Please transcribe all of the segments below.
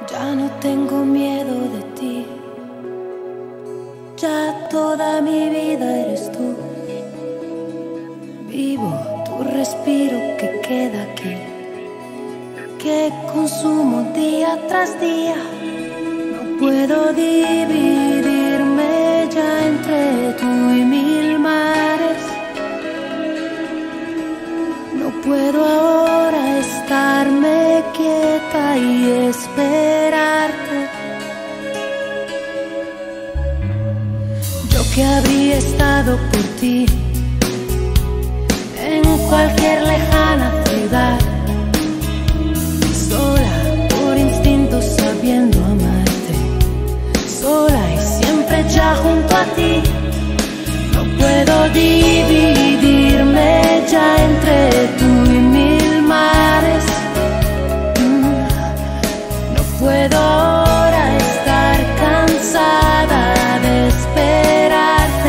Ya no tengo miedo de ti. Ya toda mi vida eres tú. Vivo tu respiro que queda aquí, que consumo día tras día. No puedo dividirme ya entre tú y mil mares. No puedo ahora estarme quieta y esperarte. Yo que habría estado por ti en cualquier lejana ciudad, sola por instinto sabiendo amarte, sola y siempre ya junto a ti. No puedo dividirme ya entre tú y mil mares. No puedo ahora estar cansada de esperarte.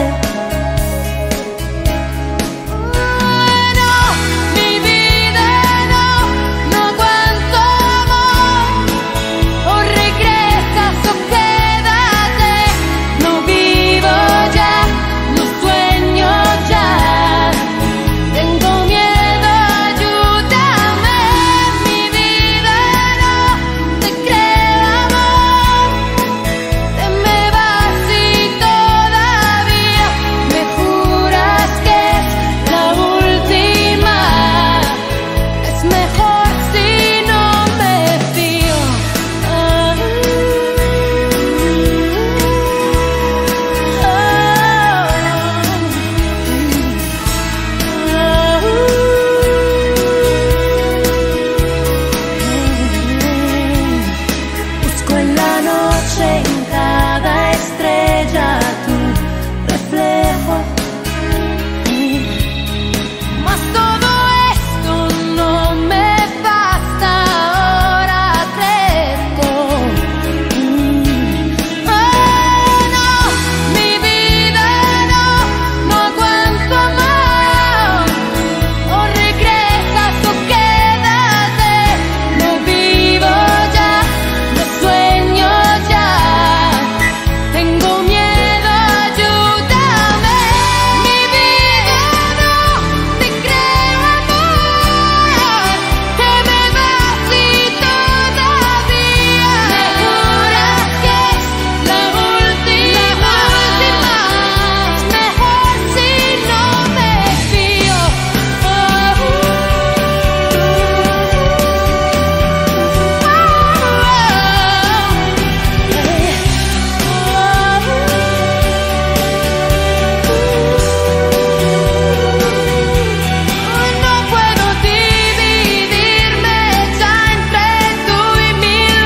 No, mi vida no aguanto amor. O regresas o quédate. No vivo ya, no sueño ya. Tengo miedo, ayúdame. Mi vida no te creo amor. Te me vas y todavía me juras que es la última. Es mejor si no me fío. Busco en la noche en cada estrella tu reflejo. Mas todo esto no me basta, ahora crezco. No, mi vida no aguanto amor. O regresas o quédate. No vivo ya, no sueño ya. Tengo miedo, ayúdame. Mi vida no te creo amor. Te me vas y todavía me juras que es la última. Es mejor si no me fío. No puedo dividirme ya entre tú y mil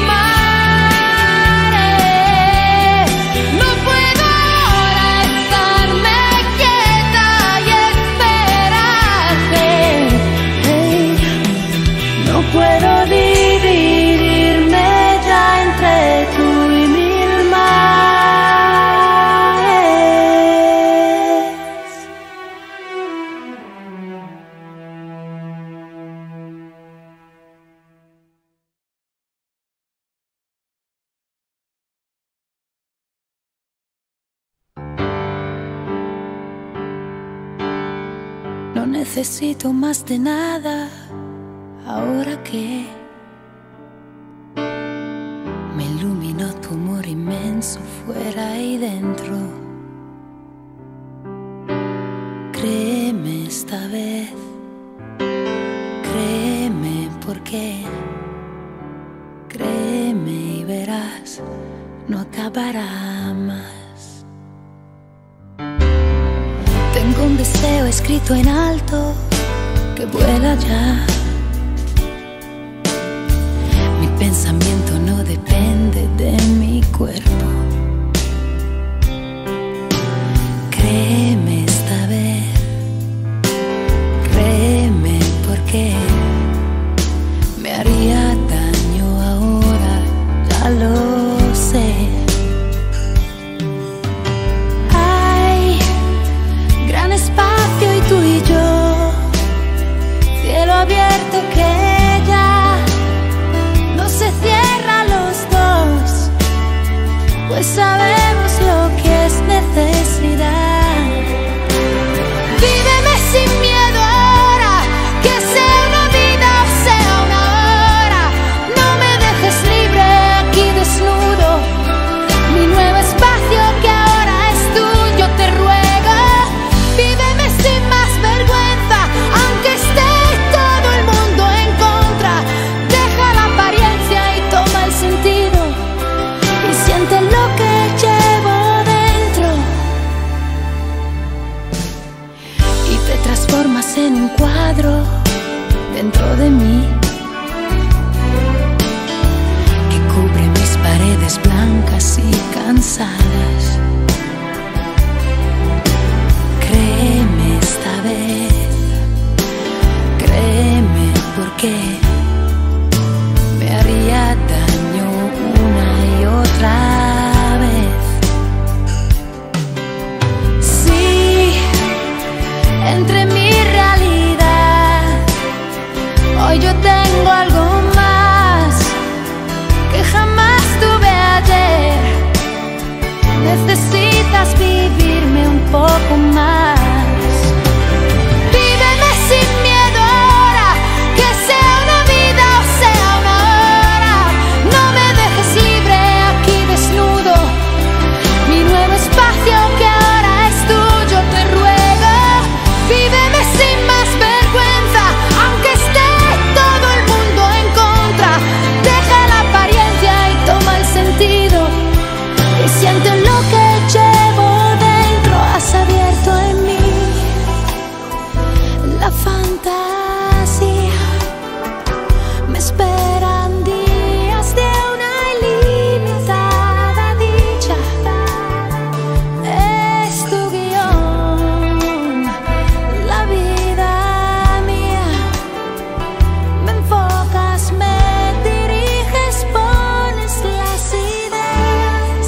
mares. No puedo ahora estarme quieta y esperarte. No puedo dividirme ya entre tú y mil mares. No necesito más de nada ahora que me iluminó tu amor inmenso fuera y dentro. Créeme esta vez, créeme porque créeme y verás, no acabará más. Tengo un deseo escrito en alto que vuela ya. Mi pensamiento no depende de mi cuerpo. Créeme esta vez, créeme porque me haría daño ahora, ya lo sé. Hay gran espacio y tú y yo, cielo abierto que ya no se cierra los dos. pues sabemos lo que es necesidad. Víveme sin miedo ahora, que sea una vida o sea una hora. No me dejes libre aquí desnudo, mi nuevo espacio que ahora es tuyo, te ruego. Víveme sin más vergüenza, aunque esté todo el mundo en contra. Deja la apariencia y toma el sentido, y siente lo que llevo dentro. Y te transformas en un cuadro dentro de mí, que cubre mis paredes blancas y cansadas. Créeme esta vez, créeme, porque me haría daño una y otra vez. Sí, entre mi realidad, hoy yo tengo algo más que jamás tuve ayer. Necesitas vivirme un poco más. Víveme sin miedo ahora, que sea una vida o sea una hora. No me dejes libre aquí desnudo, mi nuevo espacio que ahora es tuyo, te ruego. Víveme sin más vergüenza, aunque esté todo el mundo en contra. Deja la apariencia y toma el sentido, y siente lo que llevo dentro. Has abierto en mí la fantasía. Me esperan días de una ilimitada dicha. Es tu guión, la vida mía. Me enfocas, me diriges, pones las ideas.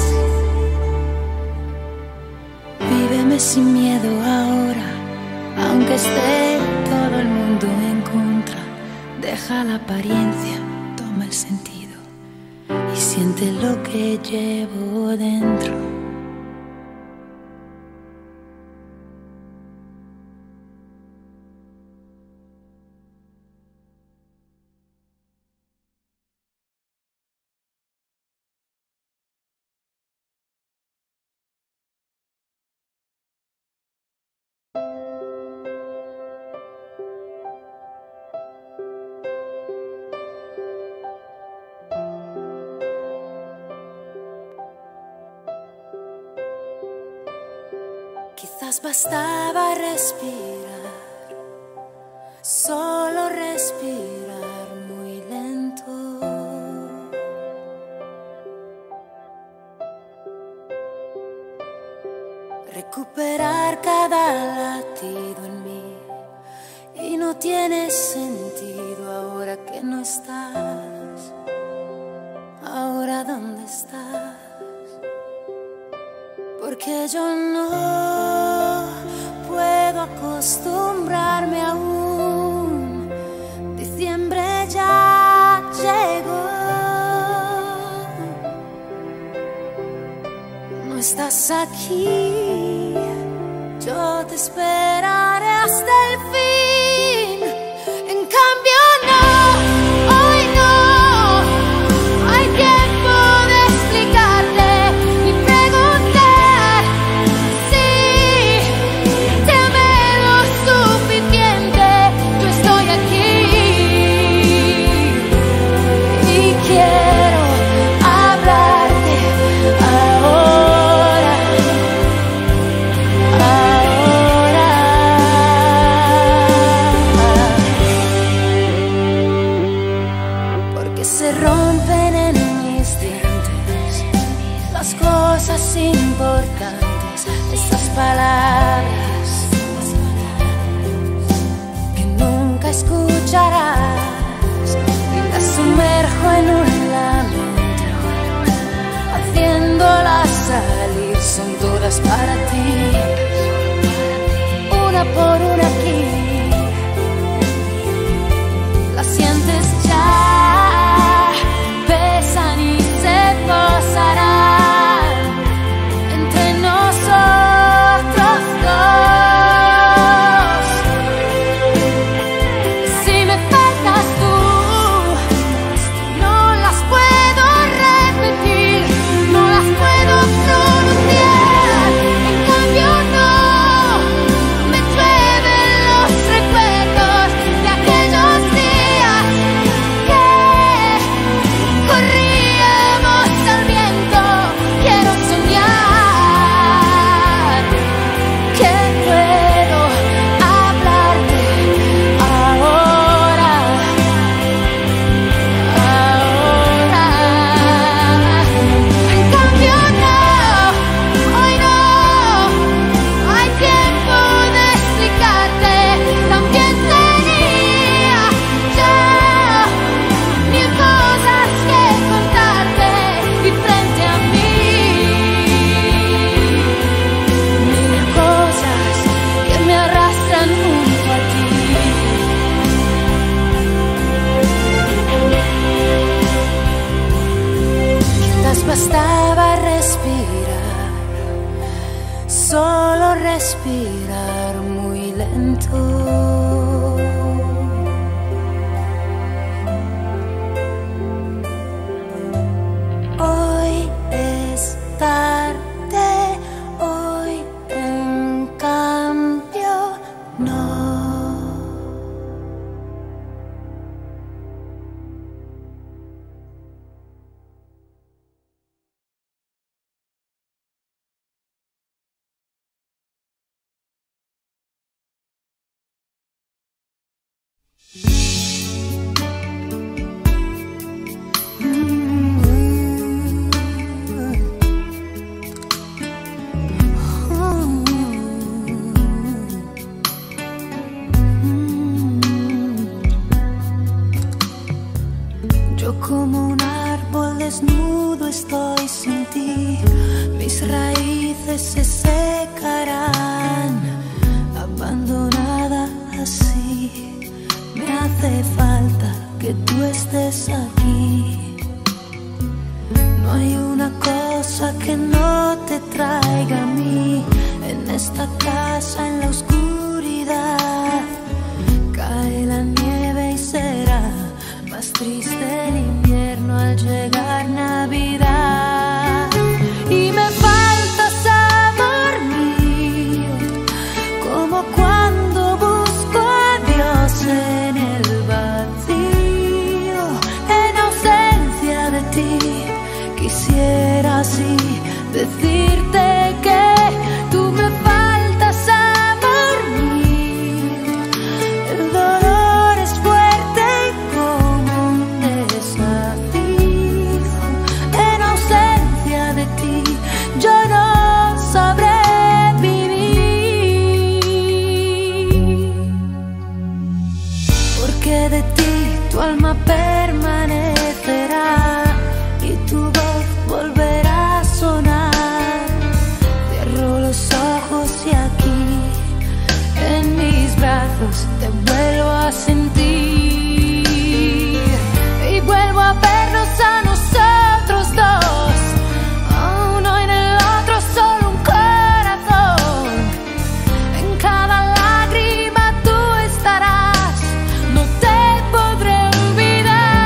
Víveme sin miedo ahora, aunque esté todo el mundo en contra. Deja la apariencia, toma el sentido, y siente lo que llevo dentro. Quizás bastaba respirar, solo respirar muy lento. Recuperar cada latido en mí, y no tiene sentido ahora que no estás. Ahora, ¿dónde estás? Porque yo no puedo acostumbrarme aún. Diciembre ya llegó. No estás aquí, yo te esperaré hasta el fin. En cambio no, hoy no hay tiempo de explicarte ni preguntar si te amé lo suficiente. Yo estoy aquí y quiero hablarte ahora, porque se rompen en mis dientes las cosas importantes, esas palabras que nunca escucharás. Y las sumerjo en un lamento, haciéndolas salir, son todas para ti, una por una aquí. Las sientes ya, pesan y se posarán. Hoy es tarde, hoy en cambio no. Yo como un árbol desnudo estoy sin ti, mis raíces se secarán, abandonada así. Me hace falta que tú estés aquí. No hay una cosa que no te traiga a mí. En esta casa, en la oscuridad, cae la nieve y será más triste el invierno al llegar Navidad. Y me faltas, amor mío, como cuando busco a Dios en el vacío. En ausencia de ti, quisiera así decirte que tú me faltas, amor mío. El dolor es fuerte como un desafío. En ausencia de ti, yo no sabré vivir. Porque de ti tu alma permanecerá y tu voz volverá a sonar. Cierro los ojos y aquí en mis brazos te vuelvo a sentir y vuelvo a vernos a nosotros dos. Uno en el otro, solo un corazón. En cada lágrima tú estarás, no te podré olvidar.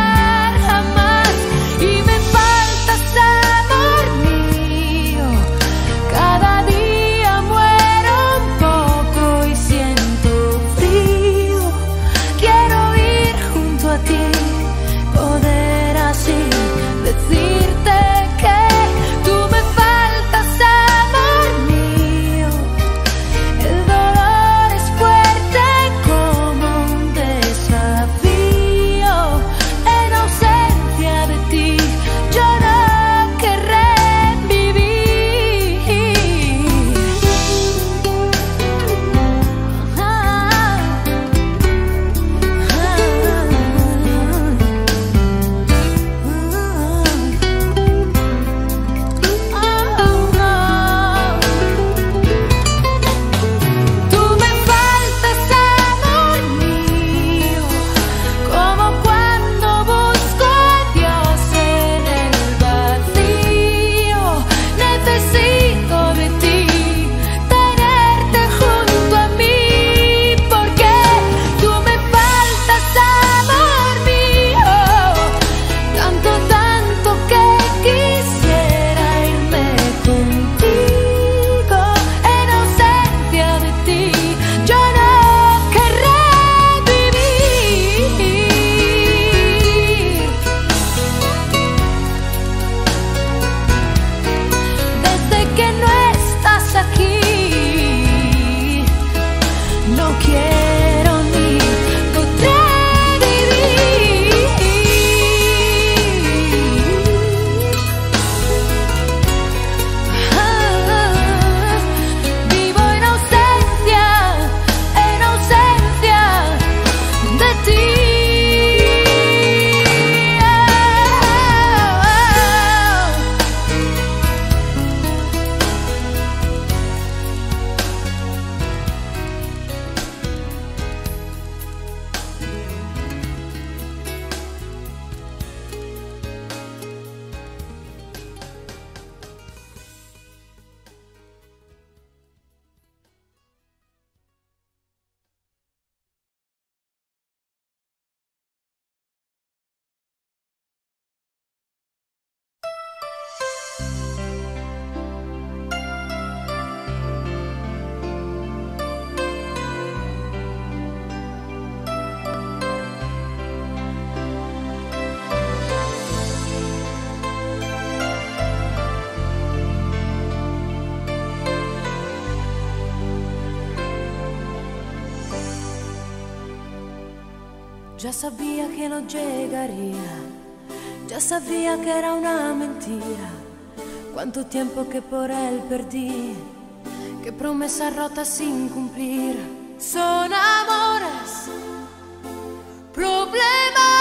Ya sabía que no llegaría, ya sabía que era una mentira. Cuánto tiempo que por él perdí, qué promesas rotas sin cumplir. Son amores problemáticos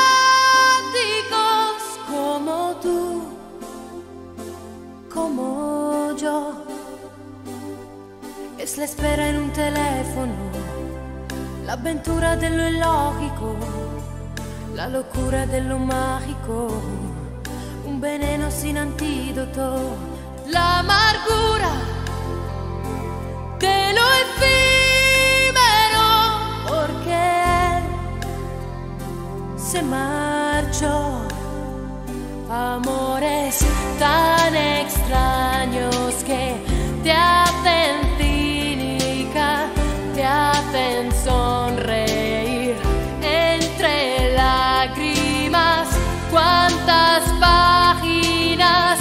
como tú, como yo. Es la espera en un teléfono, la aventura de lo ilógico, la locura de lo mágico, un veneno sin antídoto, la amargura de lo efímero, porque él se marchó. Amores tan extraños que te hacen cínica, te hacen sonreír entre lágrimas. Cuántas páginas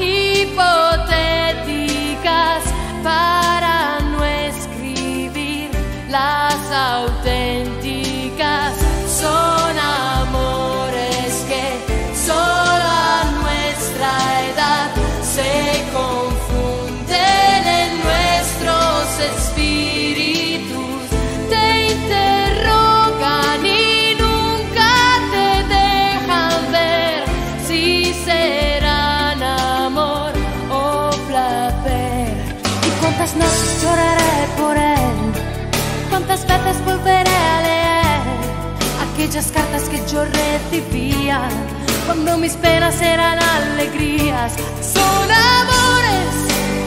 hipotéticas para no escribir las auténticas. Son amores que solo a nuestra edad se confunden en nuestros espíritus, te interrogan y nunca te dejan ver si serán amor o placer. Y cuántas noches lloraré por él, cuántas veces volveré a leer aquellas cartas que yo recibía cuando mis penas eran alegrías. Son amores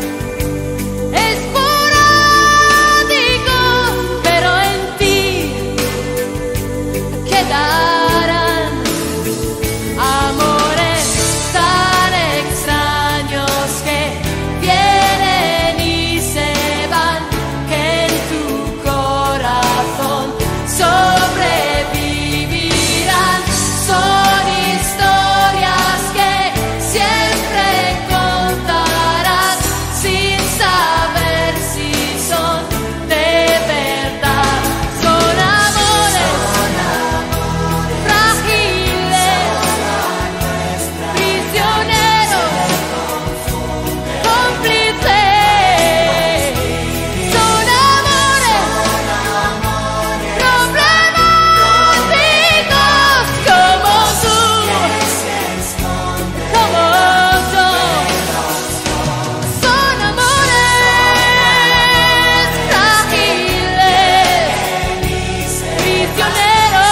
esporádicos, pero en ti quedarán amores tan extraños que vienen y se van, que en tu corazón sobrevivirán. Son historias que siempre contarás sin saber si son de verdad. Son amores frágiles, prisioneros, cómplices. Son amores problemáticos como tú, como yo. Son amores frágiles, prisioneros,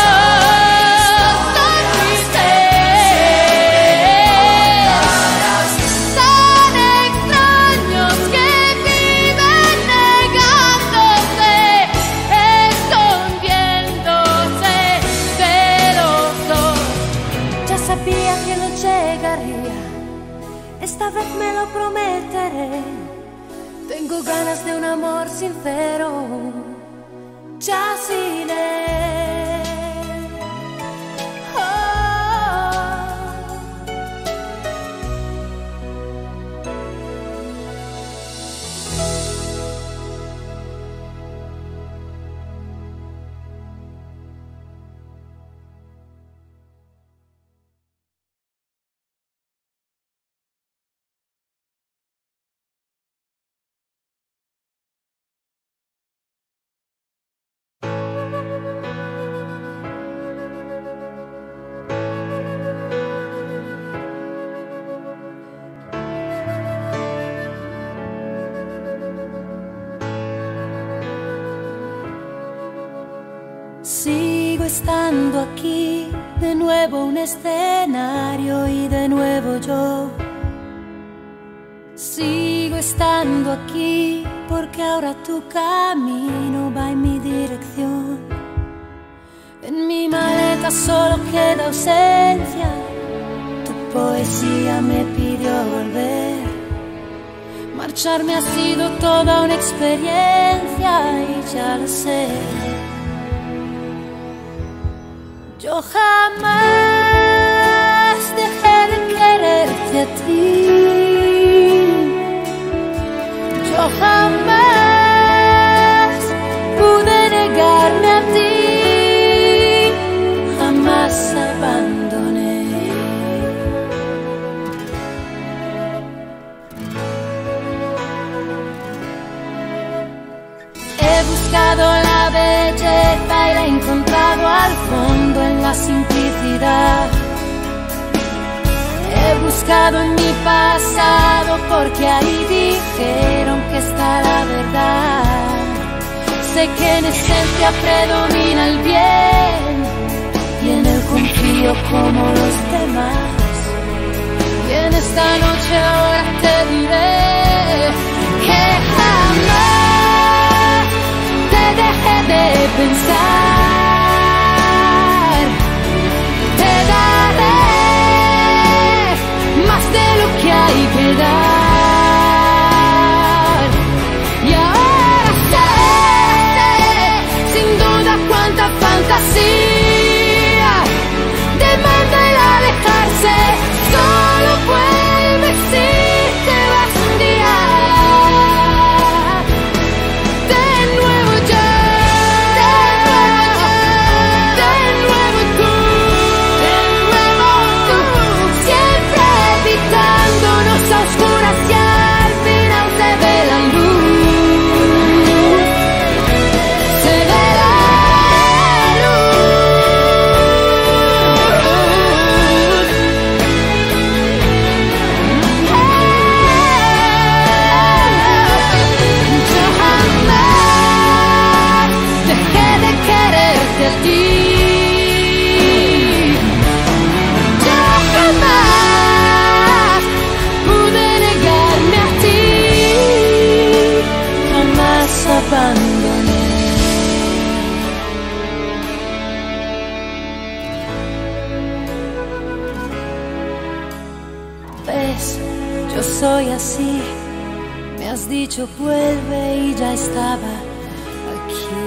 cómplices, tan extraños que viven negándose, escondiéndose de los dos. Ya sabía que no llegaría, esta vez me lo prometeré. Tengo ganas de un amor sincero, ya sin él. Oh. Sigo estando aquí, de nuevo un escenario y de nuevo yo. Sigo estando aquí porque ahora tu camino va en mi dirección. En mi maleta solo queda ausencia, tu poesía me pidió volver. Marcharme ha sido toda una experiencia y ya lo sé. Yo jamás dejé de quererte a ti. Yo jamás pude negarme a ti. buscado en mi pasado porque ahí dijeron que está la verdad. Sé que en esencia predomina el bien y en él confío como los demás. Y en esta noche ahora te diré que jamás te dejé de pensar. Te daré más de lo que hay que dar. Y ahora sé, sin duda, cuánta fantasía demanda el alejarse. Solo vuelve si te vas un día. De nuevo yo, de nuevo tú, siempre evitándonos a oscuras y al final se ve la luz. Se ve la a ti. Yo jamás pude negarme a ti, jamás abandoné. Ves, yo soy así, me has dicho vuelve y ya estaba aquí.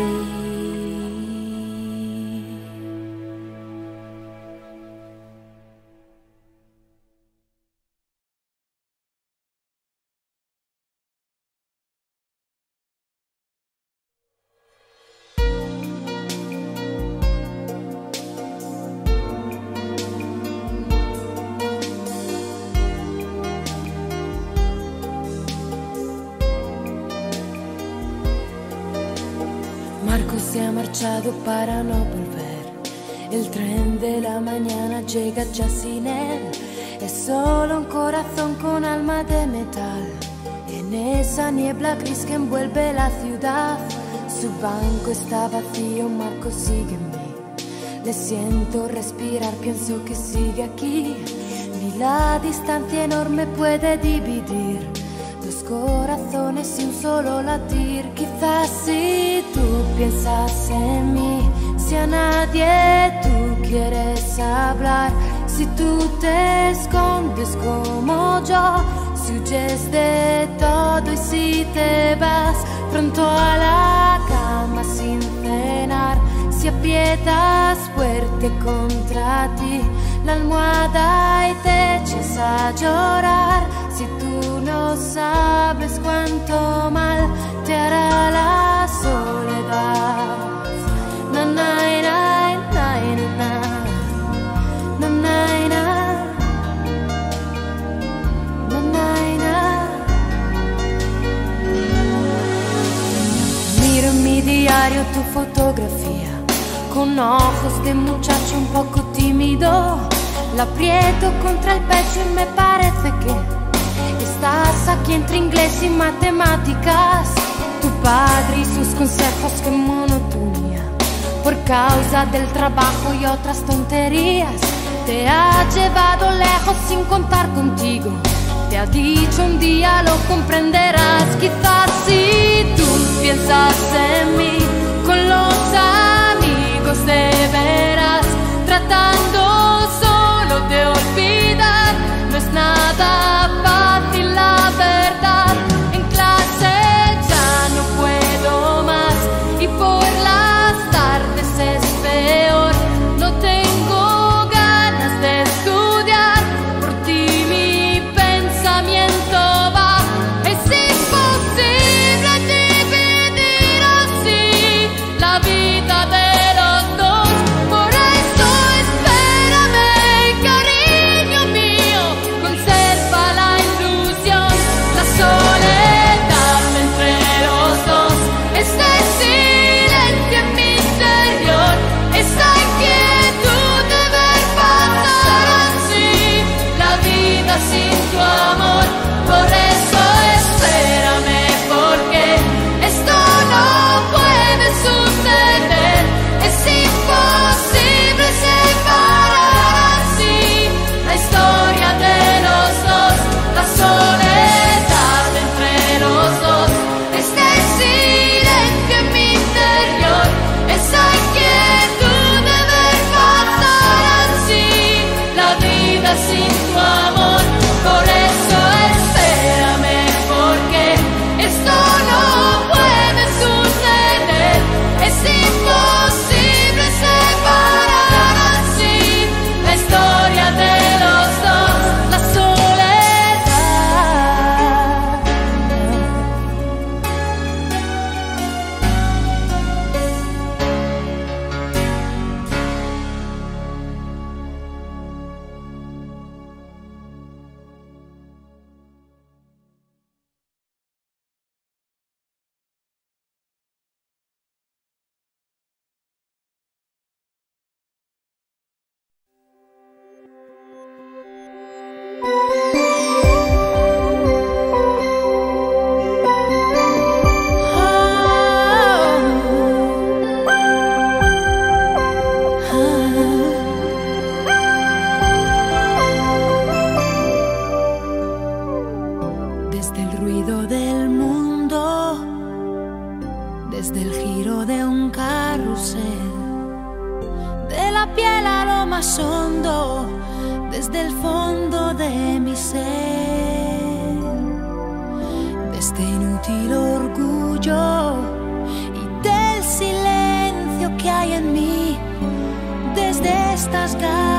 Marco se ha marchado para no volver. El tren de la mañana llega ya sin él. Es solo un corazón con alma de metal. En esa niebla gris que envuelve la ciudad, su banco está vacío, Marco sigue en mí. Le siento respirar, pienso que sigue aquí. Ni la distancia enorme puede dividir dos corazones y un solo latir. Quizás si tú piensas en mí, si a nadie tú quieres hablar, si tú te escondes como yo, si huyes de todo y si te vas pronto a la cama sin cenar, si aprietas fuerte contra ti la almohada y te echas a llorar, si tú no sabes cuánto mal te hará la soledad. Na, na, na, na, na, na, na, na, na, na, na. Miro en mi diario tu fotografía, con ojos de muchacho un poco tímido. La aprieto contra el pecho y me parece que estás aquí entre inglés y matemáticas. Tu padre y sus consejos, qué monotonía. Por causa del trabajo y otras tonterías, te ha llevado lejos sin contar contigo. Te ha dicho un día lo comprenderás. Quizás si tú piensas en mí, con los amigos de veras, tratando solo de olvidar. No es nada fácil, la verdad. En clase ya no puedo más y por las tardes es peor. No tengo ganas de estudiar, por ti mi pensamiento va. Es imposible dividir así la vida de los dos. Por a lo más hondo, desde el fondo de mi ser, de este inútil orgullo y del silencio que hay en mí, desde estas ganas